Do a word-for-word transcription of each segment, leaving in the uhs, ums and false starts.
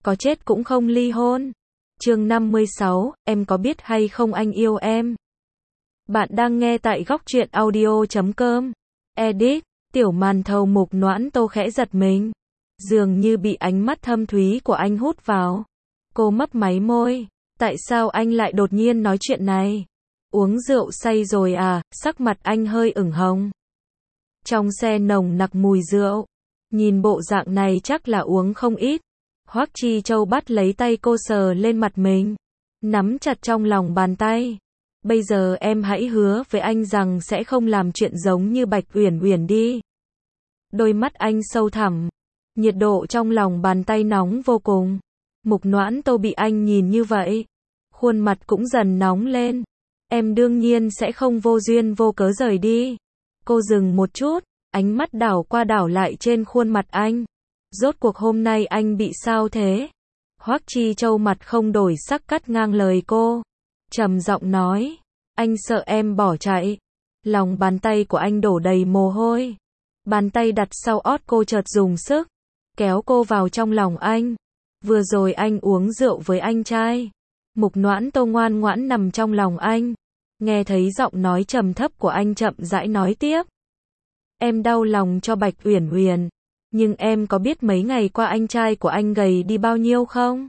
có chết cũng không ly hôn. Chương năm mươi sáu, em có biết hay không anh yêu em? Bạn đang nghe tại góc truyện audio chấm com. Edit, tiểu màn thầu Mục Noãn Tô khẽ giật mình. Dường như bị ánh mắt thâm thúy của anh hút vào. Cô mấp máy môi. Tại sao anh lại đột nhiên nói chuyện này? Uống rượu say rồi à? Sắc mặt anh hơi ửng hồng. Trong xe nồng nặc mùi rượu. Nhìn bộ dạng này chắc là uống không ít. Hoắc Chi Châu bắt lấy tay cô sờ lên mặt mình. Nắm chặt trong lòng bàn tay. Bây giờ em hãy hứa với anh rằng sẽ không làm chuyện giống như Bạch Uyển Uyển đi. Đôi mắt anh sâu thẳm. Nhiệt độ trong lòng bàn tay nóng vô cùng. Mục Noãn Tô bị anh nhìn như vậy. Khuôn mặt cũng dần nóng lên. Em đương nhiên sẽ không vô duyên vô cớ rời đi. Cô dừng một chút. Ánh mắt đảo qua đảo lại trên khuôn mặt anh. Rốt cuộc hôm nay anh bị sao thế? Hoắc Chi Châu mặt không đổi sắc cắt ngang lời cô. Trầm giọng nói. Anh sợ em bỏ chạy. Lòng bàn tay của anh đổ đầy mồ hôi. Bàn tay đặt sau ót cô chợt dùng sức. Kéo cô vào trong lòng anh. Vừa rồi anh uống rượu với anh trai. Mục Noãn Tô ngoan ngoãn nằm trong lòng anh. Nghe thấy giọng nói trầm thấp của anh chậm rãi nói tiếp. Em đau lòng cho Bạch Uyển Uyển. Nhưng em có biết mấy ngày qua anh trai của anh gầy đi bao nhiêu không?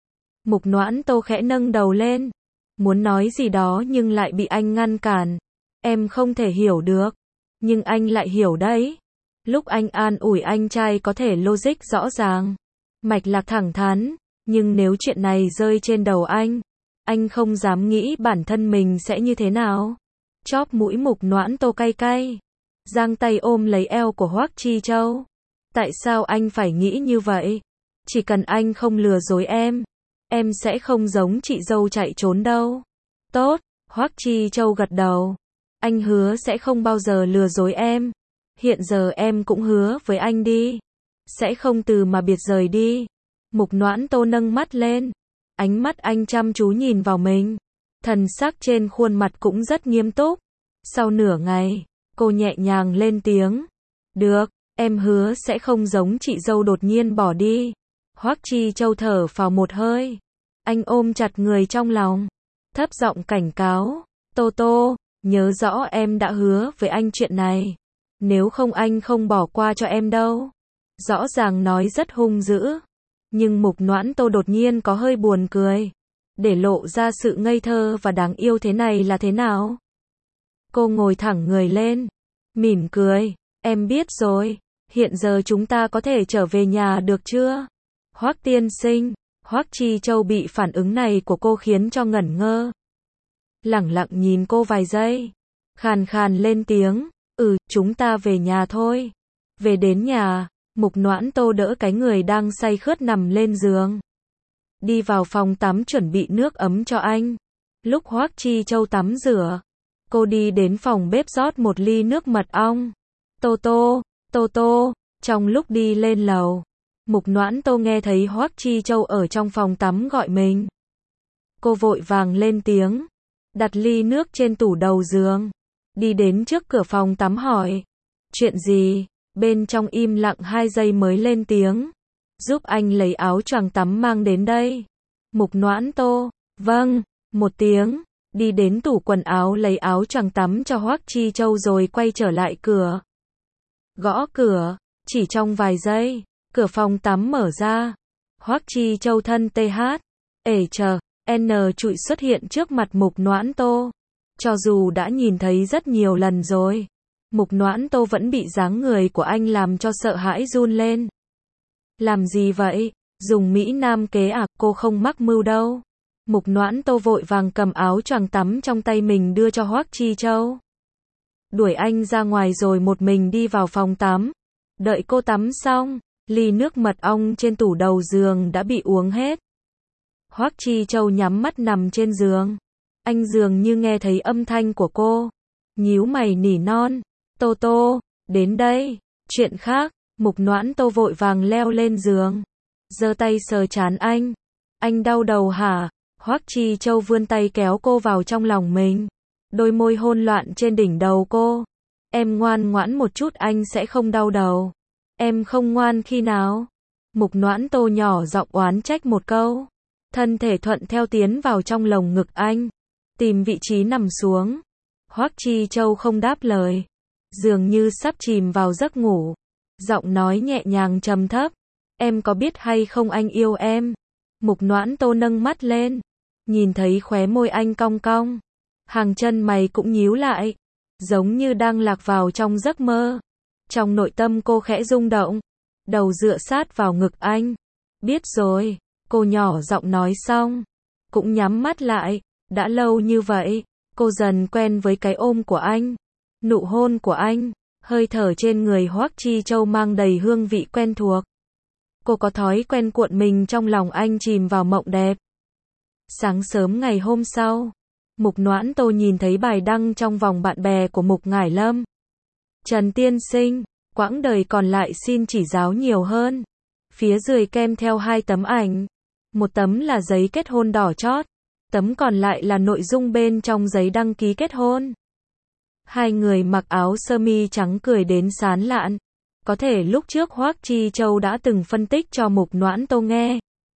Mục Noãn Tô khẽ nâng đầu lên. Muốn nói gì đó nhưng lại bị anh ngăn cản. Em không thể hiểu được. Nhưng anh lại hiểu đấy. Lúc anh an ủi anh trai có thể logic rõ ràng. Mạch lạc thẳng thắn. Nhưng nếu chuyện này rơi trên đầu anh. Anh không dám nghĩ bản thân mình sẽ như thế nào. Chóp mũi Mục Noãn Tô cay cay. Giang tay ôm lấy eo của Hoắc Chi Châu. Tại sao anh phải nghĩ như vậy? Chỉ cần anh không lừa dối em. Em sẽ không giống chị dâu chạy trốn đâu. Tốt, Hoắc Chi Châu gật đầu. Anh hứa sẽ không bao giờ lừa dối em. Hiện giờ em cũng hứa với anh đi. Sẽ không từ mà biệt rời đi. Mục Noãn Tô nâng mắt lên. Ánh mắt anh chăm chú nhìn vào mình. Thần sắc trên khuôn mặt cũng rất nghiêm túc. Sau nửa ngày, cô nhẹ nhàng lên tiếng. Được, em hứa sẽ không giống chị dâu đột nhiên bỏ đi. Hoắc Chi Châu thở phào một hơi. Anh ôm chặt người trong lòng. Thấp giọng cảnh cáo. Tô Tô, nhớ rõ em đã hứa với anh chuyện này. Nếu không anh không bỏ qua cho em đâu. Rõ ràng nói rất hung dữ. Nhưng Mục Noãn Tô đột nhiên có hơi buồn cười. Để lộ ra sự ngây thơ và đáng yêu thế này là thế nào? Cô ngồi thẳng người lên. Mỉm cười. Em biết rồi. Hiện giờ chúng ta có thể trở về nhà được chưa? Hoắc tiên sinh. Hoắc Chi Châu bị phản ứng này của cô khiến cho ngẩn ngơ. Lẳng lặng nhìn cô vài giây. Khàn khàn lên tiếng. Ừ, chúng ta về nhà thôi. Về đến nhà, Mục Noãn Tô đỡ cái người đang say khướt nằm lên giường. Đi vào phòng tắm chuẩn bị nước ấm cho anh. Lúc Hoắc Chi Châu tắm rửa, cô đi đến phòng bếp rót một ly nước mật ong. Tô Tô, Tô Tô, trong lúc đi lên lầu, Mục Noãn Tô nghe thấy Hoắc Chi Châu ở trong phòng tắm gọi mình. Cô vội vàng lên tiếng, đặt ly nước trên tủ đầu giường, đi đến trước cửa phòng tắm hỏi. Chuyện gì? Bên trong im lặng hai giây mới lên tiếng. Giúp anh lấy áo choàng tắm mang đến đây. Mục Noãn Tô, vâng, một tiếng, đi đến tủ quần áo lấy áo choàng tắm cho Hoắc Chi Châu rồi quay trở lại cửa. Gõ cửa, chỉ trong vài giây, cửa phòng tắm mở ra. Hoắc Chi Châu thân tê hát, ể chờ, N trụi xuất hiện trước mặt Mục Noãn Tô. Cho dù đã nhìn thấy rất nhiều lần rồi, Mục Noãn Tô vẫn bị dáng người của anh làm cho sợ hãi run lên. Làm gì vậy? Dùng Mỹ Nam kế à? Cô không mắc mưu đâu. Mục Noãn Tô vội vàng cầm áo choàng tắm trong tay mình đưa cho Hoắc Chi Châu. Đuổi anh ra ngoài rồi một mình đi vào phòng tắm. Đợi cô tắm xong, ly nước mật ong trên tủ đầu giường đã bị uống hết. Hoắc Chi Châu nhắm mắt nằm trên giường. Anh dường như nghe thấy âm thanh của cô. Nhíu mày nỉ non. Tô Tô, đến đây. Chuyện khác. Mục Noãn Tô vội vàng leo lên giường. Giơ tay sờ trán anh. Anh đau đầu hả? Hoắc Chi Châu vươn tay kéo cô vào trong lòng mình. Đôi môi hôn loạn trên đỉnh đầu cô. Em ngoan ngoãn một chút anh sẽ không đau đầu. Em không ngoan khi nào? Mục Noãn Tô nhỏ giọng oán trách một câu. Thân thể thuận theo tiến vào trong lồng ngực anh. Tìm vị trí nằm xuống. Hoắc Chi Châu không đáp lời. Dường như sắp chìm vào giấc ngủ. Giọng nói nhẹ nhàng trầm thấp. Em có biết hay không anh yêu em? Mục Noãn Tô nâng mắt lên. Nhìn thấy khóe môi anh cong cong. Hàng chân mày cũng nhíu lại. Giống như đang lạc vào trong giấc mơ. Trong nội tâm cô khẽ rung động. Đầu dựa sát vào ngực anh. Biết rồi, cô nhỏ giọng nói xong. Cũng nhắm mắt lại. Đã lâu như vậy, cô dần quen với cái ôm của anh. Nụ hôn của anh. Hơi thở trên người Hoắc Chi Châu mang đầy hương vị quen thuộc. Cô có thói quen cuộn mình trong lòng anh chìm vào mộng đẹp. Sáng sớm ngày hôm sau, Mục Noãn Tô nhìn thấy bài đăng trong vòng bạn bè của Mục Ngải Lâm. Trần tiên sinh, quãng đời còn lại xin chỉ giáo nhiều hơn. Phía dưới kèm theo hai tấm ảnh. Một tấm là giấy kết hôn đỏ chót. Tấm còn lại là nội dung bên trong giấy đăng ký kết hôn. Hai người mặc áo sơ mi trắng cười đến sán lạn. Có thể lúc trước Hoắc Chi Châu đã từng phân tích cho Mục Noãn Tô nghe.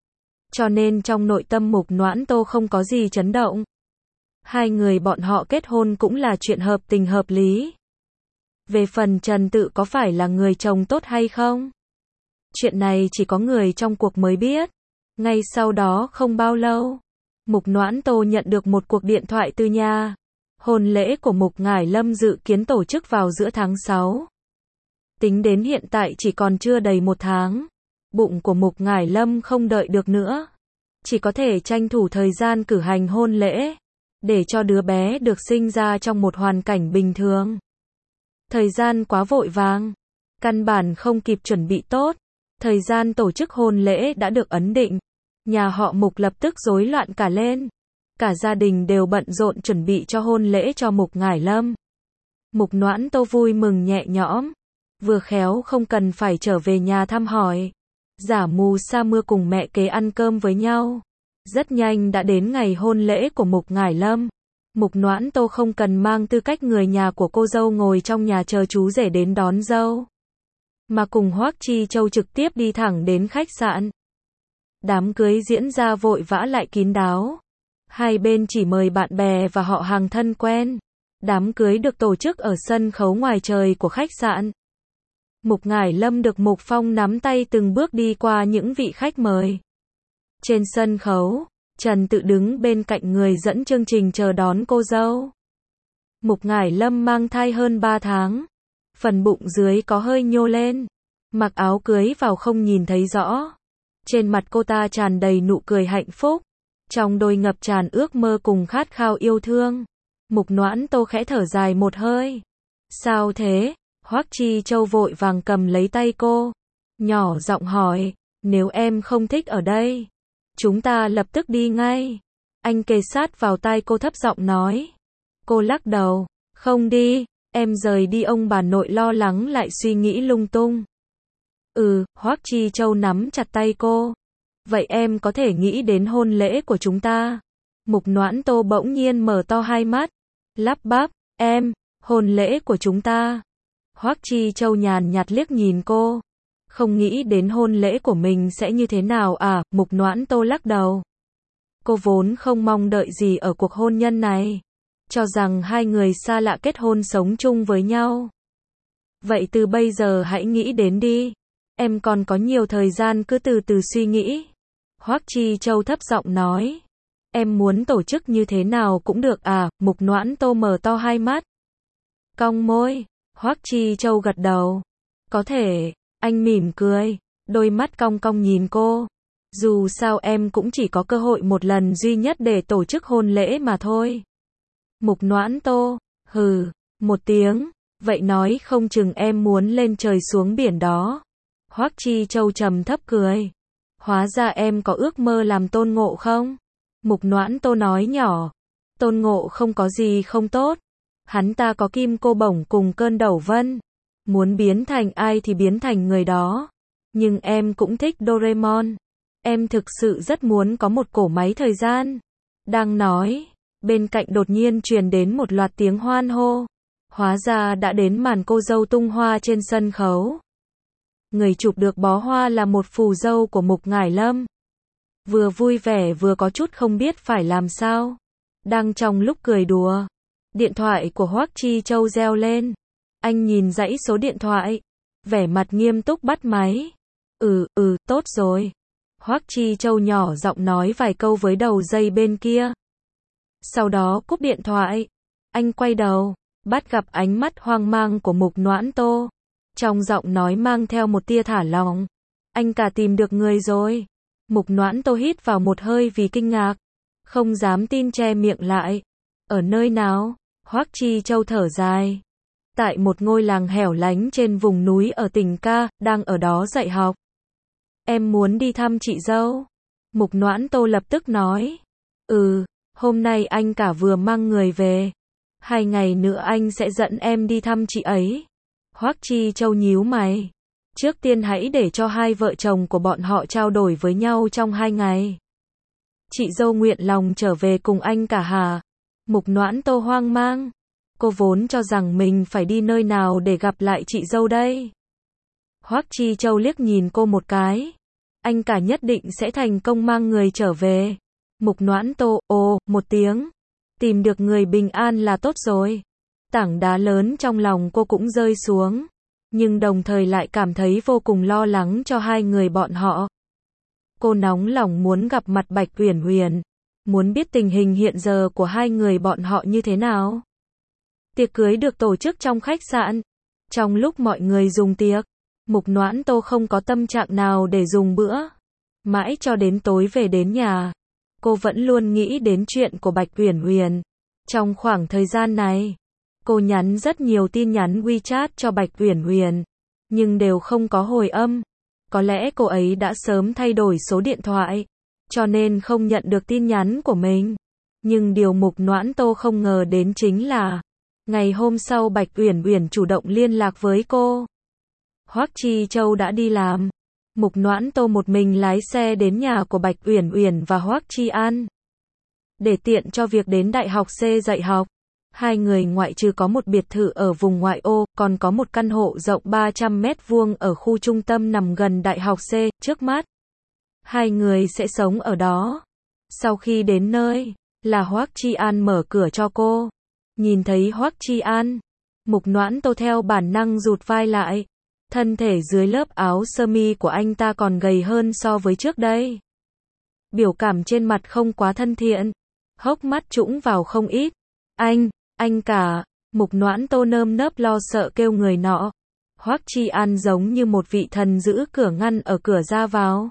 Cho nên trong nội tâm Mục Noãn Tô không có gì chấn động. Hai người bọn họ kết hôn cũng là chuyện hợp tình hợp lý. Về phần Trần Tự có phải là người chồng tốt hay không? Chuyện này chỉ có người trong cuộc mới biết. Ngay sau đó không bao lâu, Mục Noãn Tô nhận được một cuộc điện thoại từ nhà. Hôn lễ của Mục Ngải Lâm dự kiến tổ chức vào giữa tháng sáu. Tính đến hiện tại chỉ còn chưa đầy một tháng. Bụng của Mục Ngải Lâm không đợi được nữa. Chỉ có thể tranh thủ thời gian cử hành hôn lễ. Để cho đứa bé được sinh ra trong một hoàn cảnh bình thường. Thời gian quá vội vàng. Căn bản không kịp chuẩn bị tốt. Thời gian tổ chức hôn lễ đã được ấn định. Nhà họ Mục lập tức rối loạn cả lên. Cả gia đình đều bận rộn chuẩn bị cho hôn lễ cho Mục Ngải Lâm. Mục Noãn Tô vui mừng nhẹ nhõm. Vừa khéo không cần phải trở về nhà thăm hỏi. Giả mù sa mưa cùng mẹ kế ăn cơm với nhau. Rất nhanh đã đến ngày hôn lễ của Mục Ngải Lâm. Mục Noãn Tô không cần mang tư cách người nhà của cô dâu ngồi trong nhà chờ chú rể đến đón dâu. Mà cùng Hoắc Chi Châu trực tiếp đi thẳng đến khách sạn. Đám cưới diễn ra vội vã lại kín đáo. Hai bên chỉ mời bạn bè và họ hàng thân quen. Đám cưới được tổ chức ở sân khấu ngoài trời của khách sạn. Mục Ngải Lâm được Mục Phong nắm tay từng bước đi qua những vị khách mời. Trên sân khấu, Trần Tự đứng bên cạnh người dẫn chương trình chờ đón cô dâu. Mục Ngải Lâm mang thai hơn ba tháng. Phần bụng dưới có hơi nhô lên. Mặc áo cưới vào không nhìn thấy rõ. Trên mặt cô ta tràn đầy nụ cười hạnh phúc. Trong đôi ngập tràn ước mơ cùng khát khao yêu thương. Mục Noãn Tô khẽ thở dài một hơi. Sao thế? Hoắc Chi Châu vội vàng cầm lấy tay cô. Nhỏ giọng hỏi. Nếu em không thích ở đây, chúng ta lập tức đi ngay. Anh kề sát vào tai cô thấp giọng nói. Cô lắc đầu. Không đi. Em rời đi ông bà nội lo lắng lại suy nghĩ lung tung. Ừ, Hoắc Chi Châu nắm chặt tay cô. Vậy em có thể nghĩ đến hôn lễ của chúng ta. Mục Noãn Tô bỗng nhiên mở to hai mắt. Lắp bắp, em, hôn lễ của chúng ta. Hoắc Chi Châu nhàn nhạt liếc nhìn cô. Không nghĩ đến hôn lễ của mình sẽ như thế nào à, Mục Noãn Tô lắc đầu. Cô vốn không mong đợi gì ở cuộc hôn nhân này. Cho rằng hai người xa lạ kết hôn sống chung với nhau. Vậy từ bây giờ hãy nghĩ đến đi. Em còn có nhiều thời gian cứ từ từ suy nghĩ. Hoắc Chi Châu thấp giọng nói. Em muốn tổ chức như thế nào cũng được à, Mục Noãn Tô mở to hai mắt. Cong môi, Hoắc Chi Châu gật đầu. Có thể, anh mỉm cười, đôi mắt cong cong nhìn cô. Dù sao em cũng chỉ có cơ hội một lần duy nhất để tổ chức hôn lễ mà thôi. Mục Noãn Tô, hừ, một tiếng, vậy nói không chừng em muốn lên trời xuống biển đó. Hoắc Chi Châu trầm thấp cười. Hóa ra em có ước mơ làm Tôn Ngộ không? Mục Noãn Tô nói nhỏ. Tôn Ngộ không có gì không tốt. Hắn ta có kim cô bổng cùng cơn đẩu vân. Muốn biến thành ai thì biến thành người đó. Nhưng em cũng thích Doraemon. Em thực sự rất muốn có một cổ máy thời gian. Đang nói, bên cạnh đột nhiên truyền đến một loạt tiếng hoan hô. Hóa ra đã đến màn cô dâu tung hoa trên sân khấu. Người chụp được bó hoa là một phù dâu của Mục Ngải Lâm. Vừa vui vẻ vừa có chút không biết phải làm sao. Đang trong lúc cười đùa, điện thoại của Hoắc Chi Châu reo lên. Anh nhìn dãy số điện thoại, vẻ mặt nghiêm túc bắt máy. Ừ, ừ, tốt rồi. Hoắc Chi Châu nhỏ giọng nói vài câu với đầu dây bên kia. Sau đó cúp điện thoại. Anh quay đầu, bắt gặp ánh mắt hoang mang của Mục Noãn Tô. Trong giọng nói mang theo một tia thả lỏng. Anh cả tìm được người rồi. Mục Noãn Tô hít vào một hơi vì kinh ngạc. Không dám tin che miệng lại. Ở nơi nào? Hoắc Chi Châu thở dài. Tại một ngôi làng hẻo lánh trên vùng núi ở tỉnh Ca, đang ở đó dạy học. Em muốn đi thăm chị dâu. Mục Noãn Tô lập tức nói. Ừ, hôm nay anh cả vừa mang người về. Hai ngày nữa anh sẽ dẫn em đi thăm chị ấy. Hoắc Chi Châu nhíu mày. Trước tiên hãy để cho hai vợ chồng của bọn họ trao đổi với nhau trong hai ngày. Chị dâu nguyện lòng trở về cùng anh cả hả? Mục Noãn Tô hoang mang. Cô vốn cho rằng mình phải đi nơi nào để gặp lại chị dâu đây. Hoắc Chi Châu liếc nhìn cô một cái. Anh cả nhất định sẽ thành công mang người trở về. Mục Noãn Tô, ồ, một tiếng. Tìm được người bình an là tốt rồi. Tảng đá lớn trong lòng cô cũng rơi xuống. Nhưng đồng thời lại cảm thấy vô cùng lo lắng cho hai người bọn họ. Cô nóng lòng muốn gặp mặt Bạch Uyển Uyển. Muốn biết tình hình hiện giờ của hai người bọn họ như thế nào. Tiệc cưới được tổ chức trong khách sạn. Trong lúc mọi người dùng tiệc, Mục Noãn Tô không có tâm trạng nào để dùng bữa. Mãi cho đến tối về đến nhà, cô vẫn luôn nghĩ đến chuyện của Bạch Uyển Uyển. Trong khoảng thời gian này, cô nhắn rất nhiều tin nhắn WeChat cho Bạch Uyển Uyển, nhưng đều không có hồi âm. Có lẽ cô ấy đã sớm thay đổi số điện thoại, cho nên không nhận được tin nhắn của mình. Nhưng điều Mục Noãn Tô không ngờ đến chính là, ngày hôm sau Bạch Uyển Uyển chủ động liên lạc với cô. Hoắc Chi Châu đã đi làm. Mục Noãn Tô một mình lái xe đến nhà của Bạch Uyển Uyển và Hoắc Chi An. Để tiện cho việc đến Đại học C dạy học, hai người ngoại trừ có một biệt thự ở vùng ngoại ô, còn có một căn hộ rộng ba trăm mét vuông ở khu trung tâm nằm gần Đại học C, trước mắt. Hai người sẽ sống ở đó. Sau khi đến nơi, là Hoắc Chi An mở cửa cho cô. Nhìn thấy Hoắc Chi An, Mục Noãn Tô theo bản năng rụt vai lại. Thân thể dưới lớp áo sơ mi của anh ta còn gầy hơn so với trước đây. Biểu cảm trên mặt không quá thân thiện. Hốc mắt trũng vào không ít. Anh, anh cả. Mục Noãn Tô nơm nớp lo sợ kêu người nọ. Hoắc Chi An giống như một vị thần giữ cửa ngăn ở cửa ra vào.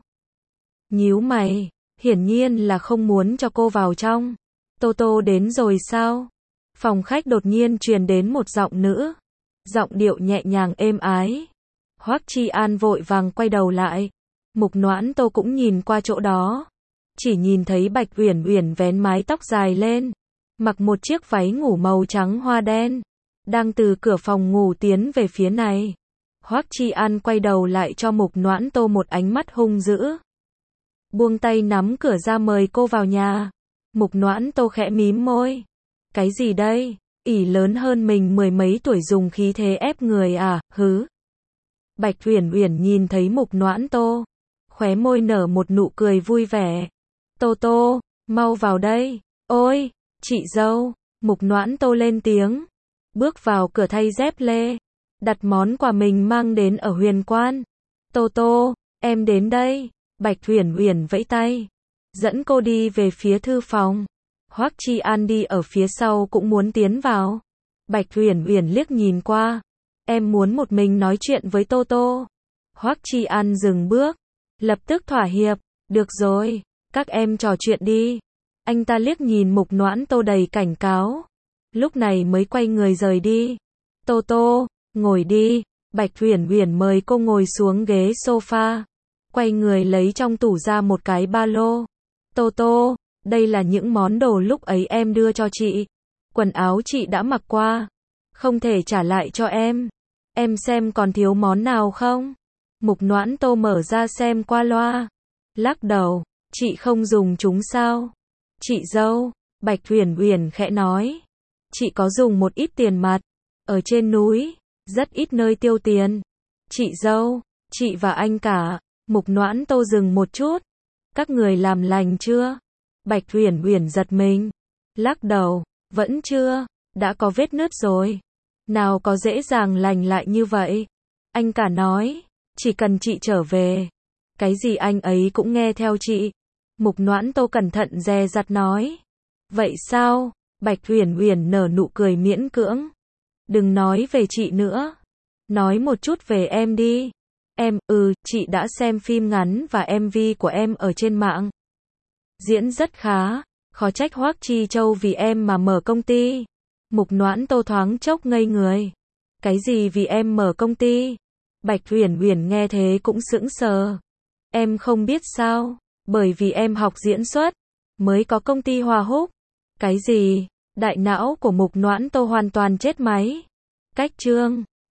Nhíu mày, hiển nhiên là không muốn cho cô vào trong. Tô Tô đến rồi sao? Phòng khách đột nhiên truyền đến một giọng nữ. Giọng điệu nhẹ nhàng êm ái. Hoắc Chi An vội vàng quay đầu lại. Mục Noãn Tô cũng nhìn qua chỗ đó. Chỉ nhìn thấy Bạch Uyển Uyển vén mái tóc dài lên. Mặc một chiếc váy ngủ màu trắng hoa đen. Đang từ cửa phòng ngủ tiến về phía này. Hoắc Chi An quay đầu lại cho Mục Noãn Tô một ánh mắt hung dữ. Buông tay nắm cửa ra mời cô vào nhà. Mục Noãn Tô khẽ mím môi. Cái gì đây? Ỷ lớn hơn mình mười mấy tuổi dùng khí thế ép người à, hứ. Bạch Uyển Uyển nhìn thấy Mục Noãn Tô, khóe môi nở một nụ cười vui vẻ. Tô Tô, mau vào đây. Ôi, chị dâu. Mục Noãn Tô lên tiếng. Bước vào cửa thay dép lê. Đặt món quà mình mang đến ở Huyền Quan. Tô Tô, em đến đây. Bạch Uyển Uyển vẫy tay, dẫn cô đi về phía thư phòng. Hoắc Chi An đi ở phía sau cũng muốn tiến vào. Bạch Uyển Uyển liếc nhìn qua. Em muốn một mình nói chuyện với Tô Tô. Hoắc Chi An dừng bước, lập tức thỏa hiệp. Được rồi, các em trò chuyện đi. Anh ta liếc nhìn Mục Noãn Tô đầy cảnh cáo. Lúc này mới quay người rời đi. Tô Tô, ngồi đi. Bạch Uyển Uyển mời cô ngồi xuống ghế sofa. Quay người lấy trong tủ ra một cái ba lô. Tô Tô, đây là những món đồ lúc ấy em đưa cho chị. Quần áo chị đã mặc qua. Không thể trả lại cho em. Em xem còn thiếu món nào không? Mục Noãn Tô mở ra xem qua loa. Lắc đầu, chị không dùng chúng sao? Chị dâu, Bạch Uyển Uyển khẽ nói. Chị có dùng một ít tiền mặt. Ở trên núi, rất ít nơi tiêu tiền. Chị dâu, Chị và anh cả. Mục Noãn Tô dừng một chút. Các người làm lành chưa? Bạch Uyển Uyển giật mình. Lắc đầu. Vẫn chưa. Đã có vết nứt rồi. Nào có dễ dàng lành lại như vậy. Anh cả nói. Chỉ cần chị trở về. Cái gì anh ấy cũng nghe theo chị. Mục Noãn Tô cẩn thận dè dặt nói. Vậy sao? Bạch Uyển Uyển nở nụ cười miễn cưỡng. Đừng nói về chị nữa. Nói một chút về em đi. Em, ừ, chị đã xem phim ngắn và em vê của em ở trên mạng. Diễn rất khá. Khó trách Hoắc Chi Châu vì em mà mở công ty. Mục Noãn Tô thoáng chốc ngây người. Cái gì vì em mở công ty? Bạch Uyển Uyển nghe thế cũng sững sờ. Em không biết sao? Bởi vì em học diễn xuất, mới có công ty Hoa Húc. Cái gì? Đại não của Mục Noãn Tô hoàn toàn chết máy. Cách chương